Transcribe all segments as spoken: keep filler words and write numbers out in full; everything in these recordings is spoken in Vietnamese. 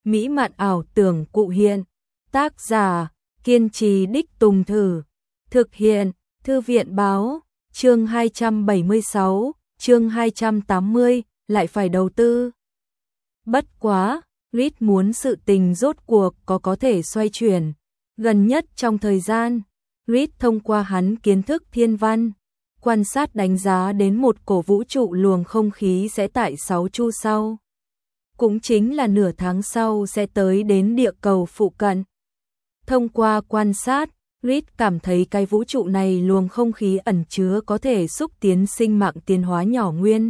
mỹ mạn ảo tưởng cụ hiện. Tác giả, kiên trì đích tùng thử. Thực hiện, Thư viện báo, chương hai trăm bảy mươi sáu, chương hai trăm tám mươi, lại phải đầu tư. Bất quá, Reed muốn sự tình rốt cuộc có có thể xoay chuyển. Gần nhất trong thời gian, Reed thông qua hắn kiến thức thiên văn, quan sát đánh giá đến một cổ vũ trụ luồng không khí sẽ tại sáu chu sau. Cũng chính là nửa tháng sau sẽ tới đến địa cầu phụ cận. Thông qua quan sát, Reed cảm thấy cái vũ trụ này luồng không khí ẩn chứa có thể xúc tiến sinh mạng tiến hóa nhỏ nguyên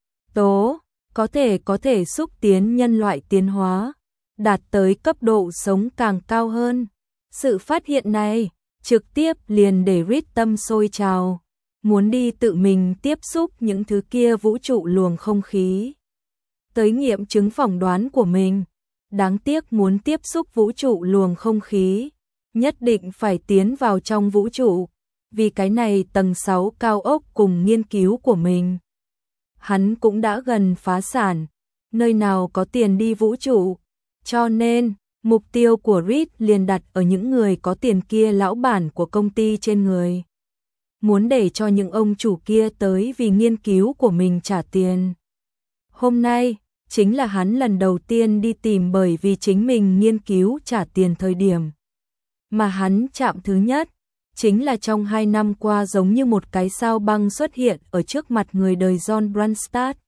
tố, có thể có thể xúc tiến nhân loại tiến hóa, đạt tới cấp độ sống càng cao hơn. Sự phát hiện này trực tiếp liền để Reed tâm sôi trào, muốn đi tự mình tiếp xúc những thứ kia vũ trụ luồng không khí, tới nghiệm chứng phỏng đoán của mình. Đáng tiếc muốn tiếp xúc vũ trụ luồng không khí, nhất định phải tiến vào trong vũ trụ, vì cái này tầng sáu cao ốc cùng nghiên cứu của mình. Hắn cũng đã gần phá sản, nơi nào có tiền đi vũ trụ, cho nên mục tiêu của Reed liền đặt ở những người có tiền kia, lão bản của công ty trên người. Muốn để cho những ông chủ kia tới vì nghiên cứu của mình trả tiền. Hôm nay, chính là hắn lần đầu tiên đi tìm bởi vì chính mình nghiên cứu trả tiền thời điểm. Mà hắn chạm thứ nhất, chính là trong hai năm qua giống như một cái sao băng xuất hiện ở trước mặt người đời John Branstad.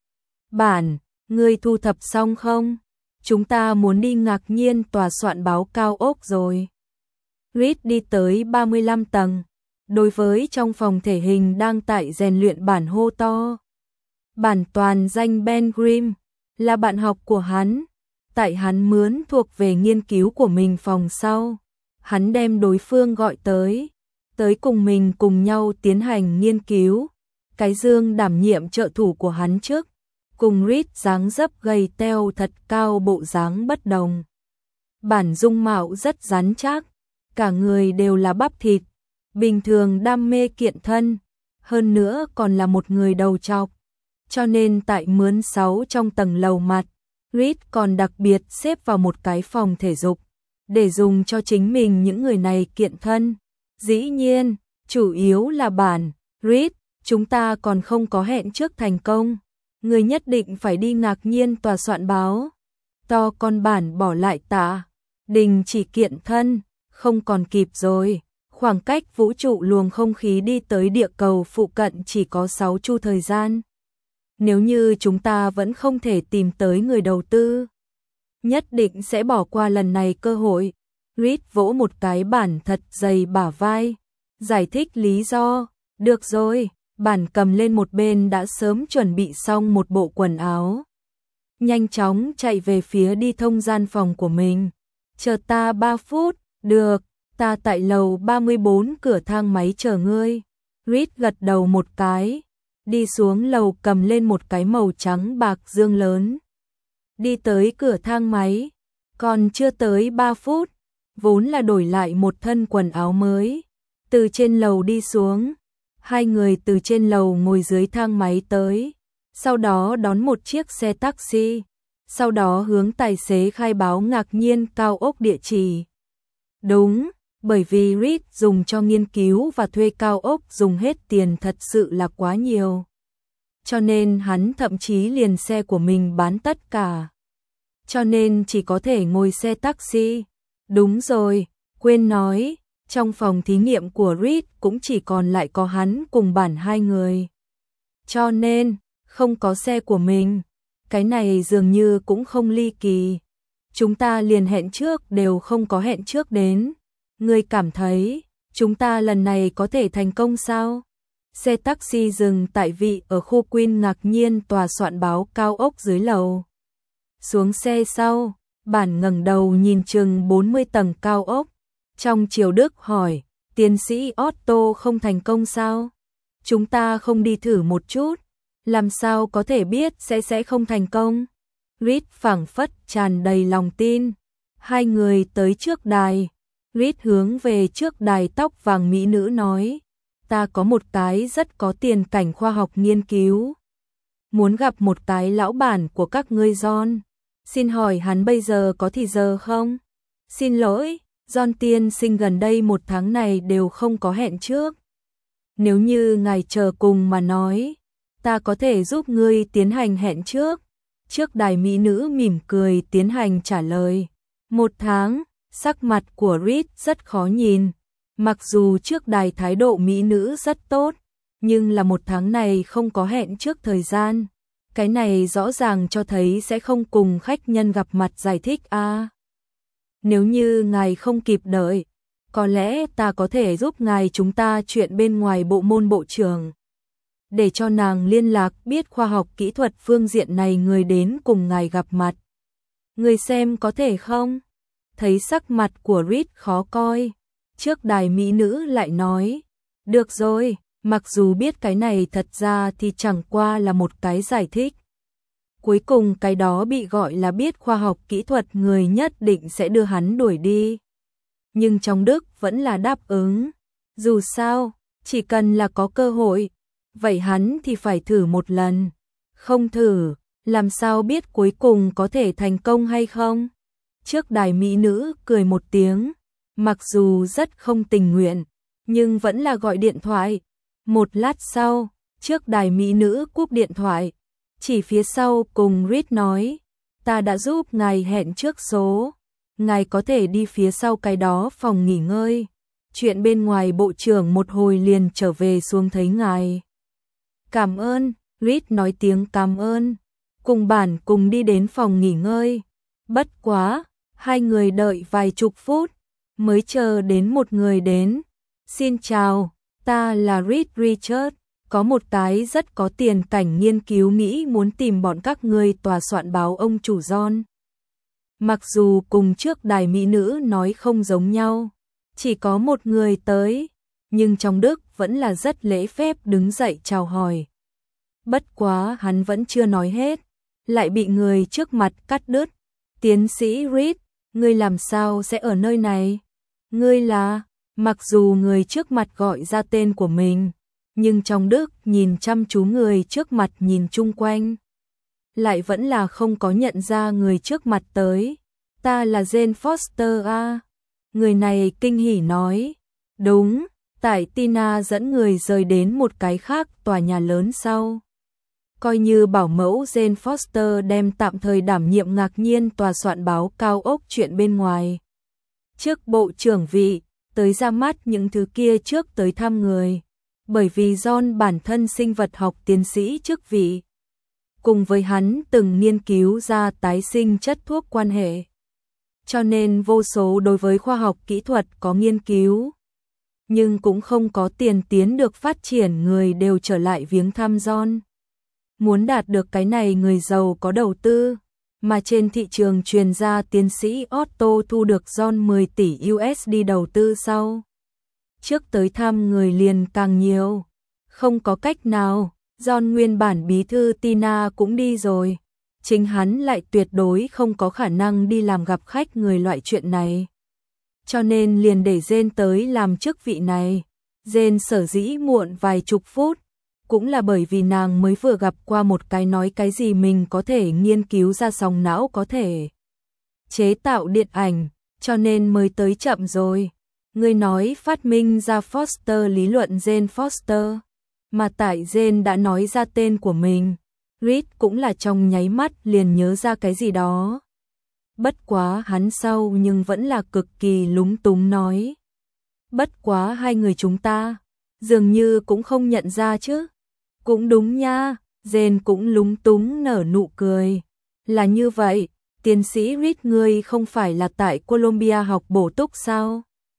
Bản, ngươi thu thập xong không? Chúng ta muốn đi ngạc nhiên tòa soạn báo cao ốc rồi. Reed đi tới ba mươi lăm tầng, đối với trong phòng thể hình đang tại rèn luyện bản hô to. Bản toàn danh Ben Grimm, là bạn học của hắn, tại hắn mướn thuộc về nghiên cứu của mình phòng sau. Hắn đem đối phương gọi tới, tới cùng mình cùng nhau tiến hành nghiên cứu. Cái Dương đảm nhiệm trợ thủ của hắn trước, cùng Reed dáng dấp gầy teo thật cao bộ dáng bất đồng. Bản dung mạo rất rắn chắc, cả người đều là bắp thịt, bình thường đam mê kiện thân, hơn nữa còn là một người đầu trọc. Cho nên tại mướn sáu trong tầng lầu mặt, Reed còn đặc biệt xếp vào một cái phòng thể dục, để dùng cho chính mình những người này kiện thân. Dĩ nhiên, chủ yếu là bản, Reed, chúng ta còn không có hẹn trước thành công. Người nhất định phải đi ngạc nhiên tòa soạn báo. To con bản bỏ lại tạ, đình chỉ kiện thân, không còn kịp rồi. Khoảng cách vũ trụ luồng không khí đi tới địa cầu phụ cận chỉ có sáu chu thời gian. Nếu như chúng ta vẫn không thể tìm tới người đầu tư, nhất định sẽ bỏ qua lần này cơ hội. Reed vỗ một cái bản thật dày bả vai, giải thích lý do. Được rồi, bản cầm lên một bên đã sớm chuẩn bị xong một bộ quần áo. Nhanh chóng chạy về phía đi thông gian phòng của mình. Chờ ta ba phút, được, ta tại lầu ba mươi bốn cửa thang máy chờ ngươi. Reed gật đầu một cái, đi xuống lầu cầm lên một cái màu trắng bạc dương lớn. Đi tới cửa thang máy, còn chưa tới ba phút, vốn là đổi lại một thân quần áo mới. Từ trên lầu đi xuống, hai người từ trên lầu ngồi dưới thang máy tới, sau đó đón một chiếc xe taxi, sau đó hướng tài xế khai báo ngạc nhiên cao ốc địa chỉ. Đúng, bởi vì Reed dùng cho nghiên cứu và thuê cao ốc dùng hết tiền thật sự là quá nhiều. Cho nên hắn thậm chí liền xe của mình bán tất cả. Cho nên chỉ có thể ngồi xe taxi. Đúng rồi, quên nói, trong phòng thí nghiệm của Reed cũng chỉ còn lại có hắn cùng bản hai người. Cho nên, không có xe của mình. Cái này dường như cũng không ly kỳ. Chúng ta liền hẹn trước đều không có hẹn trước đến. Ngươi cảm thấy, chúng ta lần này có thể thành công sao? Xe taxi dừng tại vị ở khu Queen ngạc nhiên tòa soạn báo cao ốc dưới lầu. Xuống xe sau, bản ngẩng đầu nhìn chừng bốn mươi tầng cao ốc. Trong Triều Đức hỏi, tiến sĩ Otto không thành công sao? Chúng ta không đi thử một chút, làm sao có thể biết sẽ sẽ không thành công? Reed phảng phất tràn đầy lòng tin. Hai người tới trước đài. Reed hướng về trước đài tóc vàng mỹ nữ nói, ta có một cái rất có tiền cảnh khoa học nghiên cứu. Muốn gặp một cái lão bản của các ngươi John. Xin hỏi hắn bây giờ có thì giờ không? Xin lỗi, John tiên sinh gần đây một tháng này đều không có hẹn trước. Nếu như ngài chờ cùng mà nói, ta có thể giúp ngươi tiến hành hẹn trước. Trước đài mỹ nữ mỉm cười tiến hành trả lời. Một tháng, sắc mặt của Reed rất khó nhìn. Mặc dù trước đài thái độ mỹ nữ rất tốt, nhưng là một tháng này không có hẹn trước thời gian. Cái này rõ ràng cho thấy sẽ không cùng khách nhân gặp mặt giải thích a. À, nếu như ngài không kịp đợi, có lẽ ta có thể giúp ngài chúng ta chuyện bên ngoài bộ môn bộ trưởng. Để cho nàng liên lạc biết khoa học kỹ thuật phương diện này người đến cùng ngài gặp mặt. Người xem có thể không? Thấy sắc mặt của Reed khó coi. Trước đài mỹ nữ lại nói. Được rồi, mặc dù biết cái này thật ra thì chẳng qua là một cái giải thích. Cuối cùng cái đó bị gọi là biết khoa học kỹ thuật người nhất định sẽ đưa hắn đuổi đi. Nhưng trong Đức vẫn là đáp ứng. Dù sao, chỉ cần là có cơ hội, vậy hắn thì phải thử một lần. Không thử, làm sao biết cuối cùng có thể thành công hay không? Trước đài mỹ nữ cười một tiếng, mặc dù rất không tình nguyện, nhưng vẫn là gọi điện thoại. Một lát sau, trước đài mỹ nữ cúp điện thoại, chỉ phía sau cùng Reed nói, ta đã giúp ngài hẹn trước số, ngài có thể đi phía sau cái đó phòng nghỉ ngơi. Chuyện bên ngoài bộ trưởng một hồi liền trở về xuống thấy ngài. Cảm ơn, Reed nói tiếng cảm ơn, cùng bản cùng đi đến phòng nghỉ ngơi. Bất quá, hai người đợi vài chục phút, mới chờ đến một người đến. Xin chào, ta là Reed Richard, có một cái rất có tiền cảnh nghiên cứu nghĩ muốn tìm bọn các ngươi tòa soạn báo ông chủ John. Mặc dù cùng trước đài mỹ nữ nói không giống nhau, chỉ có một người tới, nhưng trong Đức vẫn là rất lễ phép đứng dậy chào hỏi. Bất quá hắn vẫn chưa nói hết, lại bị người trước mặt cắt đứt. Tiến sĩ Reed, ngươi làm sao sẽ ở nơi này? Ngươi là... Mặc dù người trước mặt gọi ra tên của mình, nhưng trong Đức nhìn chăm chú người trước mặt nhìn chung quanh, lại vẫn là không có nhận ra người trước mặt tới. Ta là Jane Foster a. Người này kinh hỉ nói. Đúng, tại Tina dẫn người rời đến một cái khác tòa nhà lớn sau. Coi như bảo mẫu Jane Foster đem tạm thời đảm nhiệm ngạc nhiên tòa soạn báo cao ốc chuyện bên ngoài. Trước bộ trưởng vị, tới ra mắt những thứ kia trước tới thăm người. Bởi vì John bản thân sinh vật học tiến sĩ chức vị. Cùng với hắn từng nghiên cứu ra tái sinh chất thuốc quan hệ. Cho nên vô số đối với khoa học kỹ thuật có nghiên cứu. Nhưng cũng không có tiền tiến được phát triển người đều trở lại viếng thăm John. Muốn đạt được cái này người giàu có đầu tư. Mà trên thị trường truyền ra tiến sĩ Otto thu được John mười tỷ u ét đê đầu tư sau. Trước tới thăm người liền càng nhiều. Không có cách nào, John nguyên bản bí thư Tina cũng đi rồi. Chính hắn lại tuyệt đối không có khả năng đi làm gặp khách người loại chuyện này. Cho nên liền để Jane tới làm chức vị này. Jane sở dĩ muộn vài chục phút, cũng là bởi vì nàng mới vừa gặp qua một cái nói cái gì mình có thể nghiên cứu ra sóng não có thể chế tạo điện ảnh, cho nên mới tới chậm rồi. Người nói phát minh ra Foster lý luận Jane Foster, mà tại Jane đã nói ra tên của mình, Reed cũng là trong nháy mắt liền nhớ ra cái gì đó. Bất quá hắn sau nhưng vẫn là cực kỳ lúng túng nói. Bất quá hai người chúng ta, dường như cũng không nhận ra chứ. Cũng đúng nha, Jane cũng lúng túng nở nụ cười. Là như vậy, tiến sĩ Reed ngươi không phải là tại Columbia học bổ túc sao?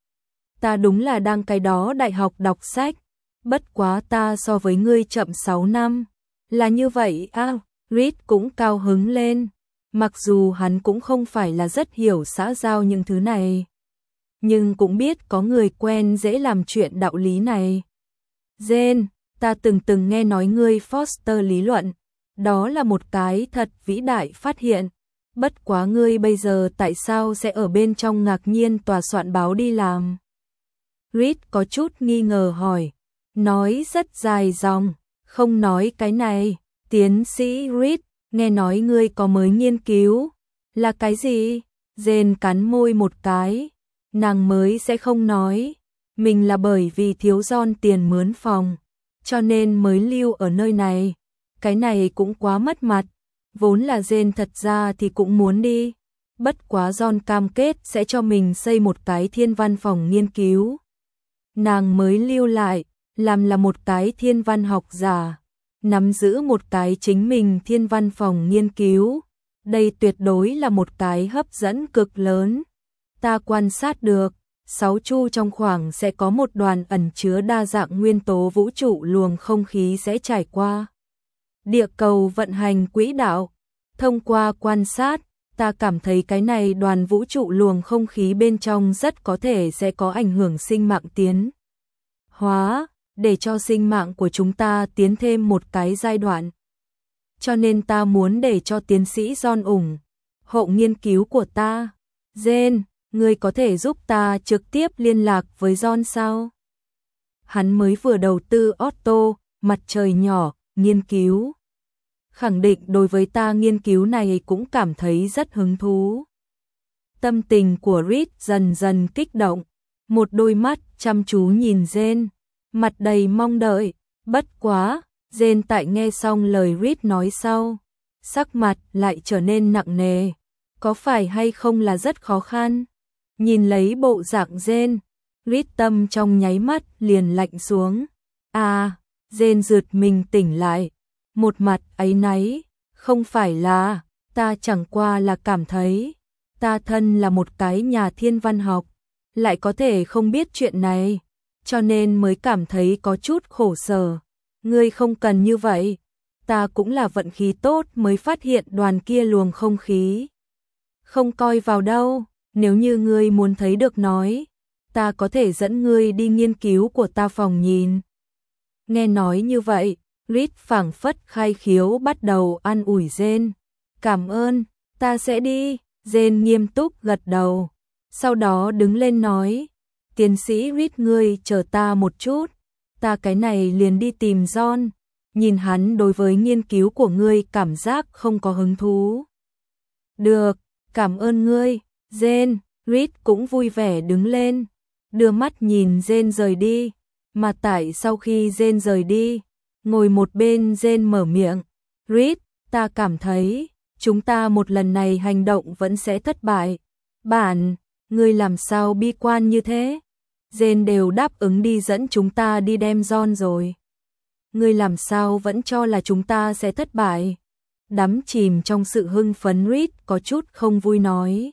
Ta đúng là đang cái đó đại học đọc sách. Bất quá ta so với ngươi chậm sáu năm. Là như vậy à, Reed cũng cao hứng lên. Mặc dù hắn cũng không phải là rất hiểu xã giao những thứ này. Nhưng cũng biết có người quen dễ làm chuyện đạo lý này. Jane, ta từng từng nghe nói ngươi Foster lý luận. Đó là một cái thật vĩ đại phát hiện. Bất quá ngươi bây giờ tại sao sẽ ở bên trong ngạc nhiên tòa soạn báo đi làm? Reed có chút nghi ngờ hỏi. Nói rất dài dòng, không nói cái này. Tiến sĩ Reed, nghe nói ngươi có mới nghiên cứu. Là cái gì? Jane cắn môi một cái. Nàng mới sẽ không nói. Mình là bởi vì thiếu John tiền mướn phòng. Cho nên mới lưu ở nơi này. Cái này cũng quá mất mặt. Vốn là Jane thật ra thì cũng muốn đi. Bất quá John cam kết sẽ cho mình xây một cái thiên văn phòng nghiên cứu. Nàng mới lưu lại, làm là một cái thiên văn học giả. Nắm giữ một cái chính mình thiên văn phòng nghiên cứu. Đây tuyệt đối là một cái hấp dẫn cực lớn. Ta quan sát được, sáu chu trong khoảng sẽ có một đoàn ẩn chứa đa dạng nguyên tố vũ trụ luồng không khí sẽ trải qua. Địa cầu vận hành quỹ đạo. Thông qua quan sát, ta cảm thấy cái này đoàn vũ trụ luồng không khí bên trong rất có thể sẽ có ảnh hưởng sinh mạng tiến hóa, để cho sinh mạng của chúng ta tiến thêm một cái giai đoạn. Cho nên ta muốn để cho tiến sĩ John ủng hộ nghiên cứu của ta. Jane, ngươi có thể giúp ta trực tiếp liên lạc với John sao? Hắn mới vừa đầu tư Otto, mặt trời nhỏ, nghiên cứu. Khẳng định đối với ta nghiên cứu này cũng cảm thấy rất hứng thú. Tâm tình của Reed dần dần kích động. Một đôi mắt chăm chú nhìn Jane, mặt đầy mong đợi. Bất quá, Jane tại nghe xong lời Reed nói sau, sắc mặt lại trở nên nặng nề. Có phải hay không là rất khó khăn? Nhìn lấy bộ dạng Jane, Reed tâm trong nháy mắt liền lạnh xuống. À, Jane giật mình tỉnh lại. Một mặt áy náy, không phải là, ta chẳng qua là cảm thấy, ta thân là một cái nhà thiên văn học, lại có thể không biết chuyện này, cho nên mới cảm thấy có chút khổ sở. Ngươi không cần như vậy, ta cũng là vận khí tốt mới phát hiện đoàn kia luồng không khí. Không coi vào đâu, nếu như ngươi muốn thấy được nói, ta có thể dẫn ngươi đi nghiên cứu của ta phòng nhìn. Nghe nói như vậy, Reed phảng phất khai khiếu bắt đầu an ủi Jane. Cảm ơn, ta sẽ đi. Jane nghiêm túc gật đầu. Sau đó đứng lên nói, tiến sĩ Reed ngươi chờ ta một chút. Ta cái này liền đi tìm John. Nhìn hắn đối với nghiên cứu của ngươi cảm giác không có hứng thú. Được, cảm ơn ngươi. Jane, Reed cũng vui vẻ đứng lên. Đưa mắt nhìn Jane rời đi. Mà tại sau khi Jane rời đi, ngồi một bên Jane mở miệng. Reed, ta cảm thấy, chúng ta một lần này hành động vẫn sẽ thất bại. Bạn, ngươi làm sao bi quan như thế? Jane đều đáp ứng đi dẫn chúng ta đi đem John rồi. Ngươi làm sao vẫn cho là chúng ta sẽ thất bại? Đắm chìm trong sự hưng phấn Reed có chút không vui nói.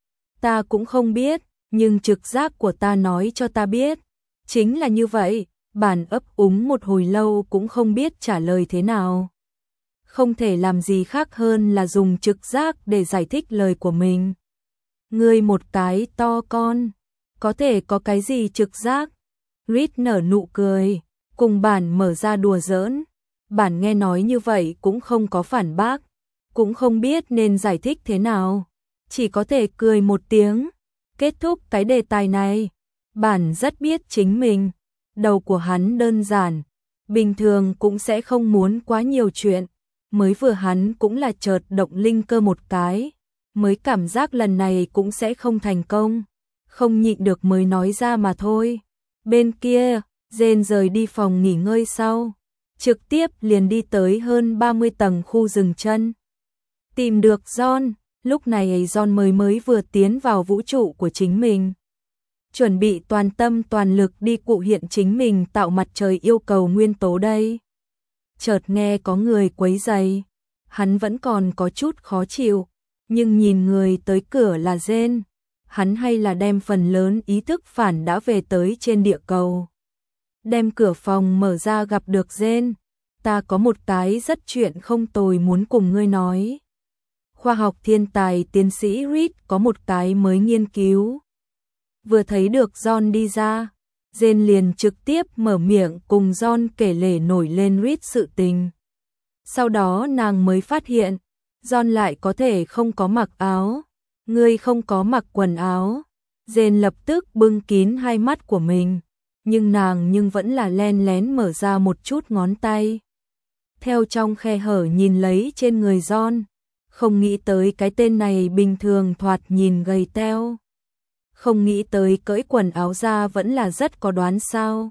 Ta cũng không biết, nhưng trực giác của ta nói cho ta biết. Chính là như vậy. Bản ấp úng một hồi lâu cũng không biết trả lời thế nào. Không thể làm gì khác hơn là dùng trực giác để giải thích lời của mình. Ngươi một cái to con, có thể có cái gì trực giác? Reed nở nụ cười, cùng bản mở ra đùa giỡn. Bản nghe nói như vậy cũng không có phản bác, cũng không biết nên giải thích thế nào. Chỉ có thể cười một tiếng, kết thúc cái đề tài này. Bản rất biết chính mình. Đầu của hắn đơn giản, bình thường cũng sẽ không muốn quá nhiều chuyện, mới vừa hắn cũng là chợt động linh cơ một cái, mới cảm giác lần này cũng sẽ không thành công, không nhịn được mới nói ra mà thôi. Bên kia, Jane rời đi phòng nghỉ ngơi sau, trực tiếp liền đi tới hơn ba mươi tầng khu rừng chân. Tìm được John, lúc này John mới mới vừa tiến vào vũ trụ của chính mình. Chuẩn bị toàn tâm toàn lực đi cụ hiện chính mình tạo mặt trời yêu cầu nguyên tố đây. Chợt nghe có người quấy rầy, hắn vẫn còn có chút khó chịu, nhưng nhìn người tới cửa là Jane, hắn hay là đem phần lớn ý thức phản đã về tới trên địa cầu. Đem cửa phòng mở ra gặp được Jane, ta có một cái rất chuyện không tồi muốn cùng ngươi nói. Khoa học thiên tài tiến sĩ Reed có một cái mới nghiên cứu. Vừa thấy được John đi ra, Jane liền trực tiếp mở miệng cùng John kể lể nổi lên Reed sự tình. Sau đó nàng mới phát hiện, John lại có thể không có mặc áo. Ngươi không có mặc quần áo. Jane lập tức bưng kín hai mắt của mình, nhưng nàng nhưng vẫn là len lén mở ra một chút ngón tay. Theo trong khe hở nhìn lấy trên người John, Không nghĩ tới cái tên này bình thường thoạt nhìn gầy teo. Không nghĩ tới cởi quần áo ra vẫn là rất có đoán sao.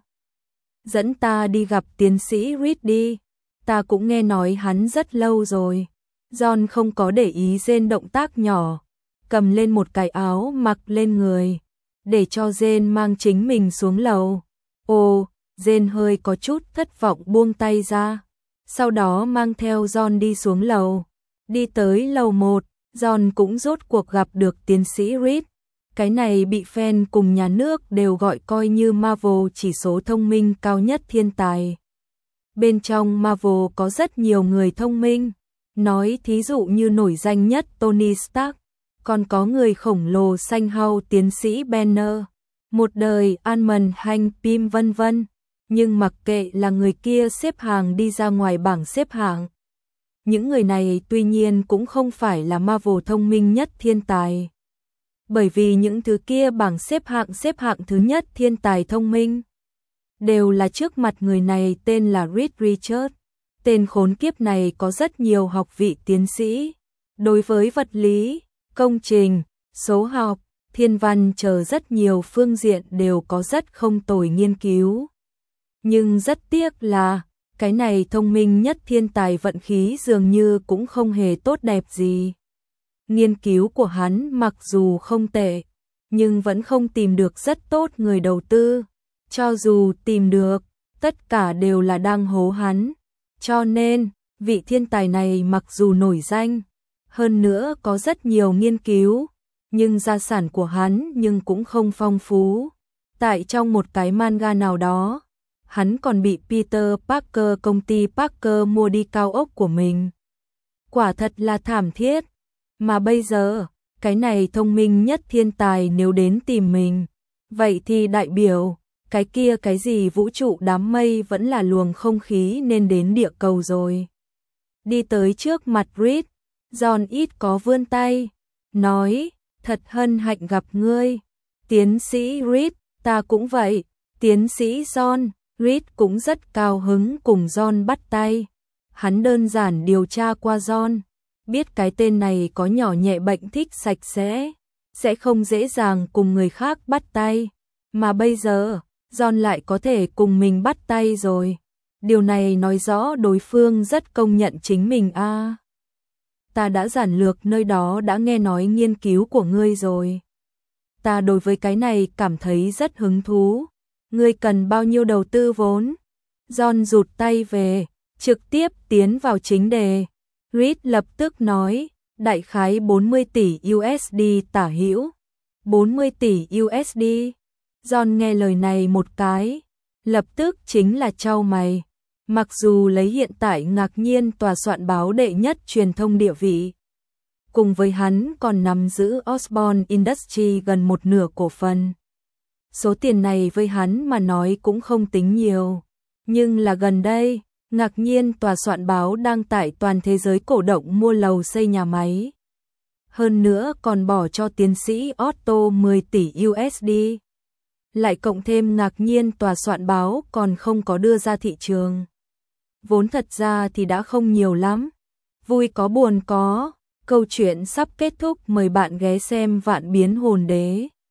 Dẫn ta đi gặp tiến sĩ Reed đi. Ta cũng nghe nói hắn rất lâu rồi. John không có để ý Jane động tác nhỏ. Cầm lên một cái áo mặc lên người. Để cho Jane mang chính mình xuống lầu. Ồ, Jane hơi có chút thất vọng buông tay ra. Sau đó mang theo John đi xuống lầu. Đi tới lầu một, John cũng rốt cuộc gặp được tiến sĩ Reed. Cái này bị fan cùng nhà nước đều gọi coi như Marvel chỉ số thông minh cao nhất thiên tài. Bên trong Marvel có rất nhiều người thông minh. Nói thí dụ như nổi danh nhất Tony Stark. Còn có người khổng lồ xanh hao tiến sĩ Banner. Một đời Ant-Man Hank Pym vân vân. Nhưng mặc kệ là người kia xếp hàng đi ra ngoài bảng xếp hạng. Những người này tuy nhiên cũng không phải là Marvel thông minh nhất thiên tài. Bởi vì những thứ kia bảng xếp hạng xếp hạng thứ nhất thiên tài thông minh. Đều là trước mặt người này tên là Reed Richards. Tên khốn kiếp này có rất nhiều học vị tiến sĩ. Đối với vật lý, công trình, số học, thiên văn chờ rất nhiều phương diện đều có rất không tồi nghiên cứu. Nhưng rất tiếc là, cái này thông minh nhất thiên tài vận khí dường như cũng không hề tốt đẹp gì. Nghiên cứu của hắn mặc dù không tệ, nhưng vẫn không tìm được rất tốt người đầu tư. Cho dù tìm được, tất cả đều là đang hố hắn. Cho nên, vị thiên tài này mặc dù nổi danh, hơn nữa có rất nhiều nghiên cứu, nhưng gia sản của hắn nhưng cũng không phong phú. Tại trong một cái manga nào đó, hắn còn bị Peter Parker công ty Parker mua đi cao ốc của mình. Quả thật là thảm thiết. Mà bây giờ, cái này thông minh nhất thiên tài nếu đến tìm mình, vậy thì đại biểu, cái kia cái gì vũ trụ đám mây vẫn là luồng không khí nên đến địa cầu rồi. Đi tới trước mặt Reed, John ít có vươn tay, nói, thật hân hạnh gặp ngươi. Tiến sĩ Reed, ta cũng vậy. Tiến sĩ John, Reed cũng rất cao hứng cùng John bắt tay. Hắn đơn giản điều tra qua John, biết cái tên này có nhỏ nhẹ bệnh thích sạch sẽ, sẽ không dễ dàng cùng người khác bắt tay. Mà bây giờ, John lại có thể cùng mình bắt tay rồi. Điều này nói rõ đối phương rất công nhận chính mình a. À, ta đã giản lược nơi đó đã nghe nói nghiên cứu của ngươi rồi. Ta đối với cái này cảm thấy rất hứng thú. Ngươi cần bao nhiêu đầu tư vốn? John rụt tay về, trực tiếp tiến vào chính đề. Reed lập tức nói, đại khái bốn mươi tỷ u ét đê tả hữu. bốn mươi tỷ u ét đê. John nghe lời này một cái, lập tức chính là chau mày. Mặc dù lấy hiện tại ngạc nhiên tòa soạn báo đệ nhất truyền thông địa vị, cùng với hắn còn nắm giữ Osborne Industries gần một nửa cổ phần. Số tiền này với hắn mà nói cũng không tính nhiều. Nhưng là gần đây, ngạc nhiên tòa soạn báo đang tại toàn thế giới cổ động mua lầu xây nhà máy. Hơn nữa còn bỏ cho tiến sĩ Otto mười tỷ u ét đê. Lại cộng thêm ngạc nhiên tòa soạn báo còn không có đưa ra thị trường. Vốn thật ra thì đã không nhiều lắm. Vui có buồn có. Câu chuyện sắp kết thúc, mời bạn ghé xem Vạn Biến Hồn Đế.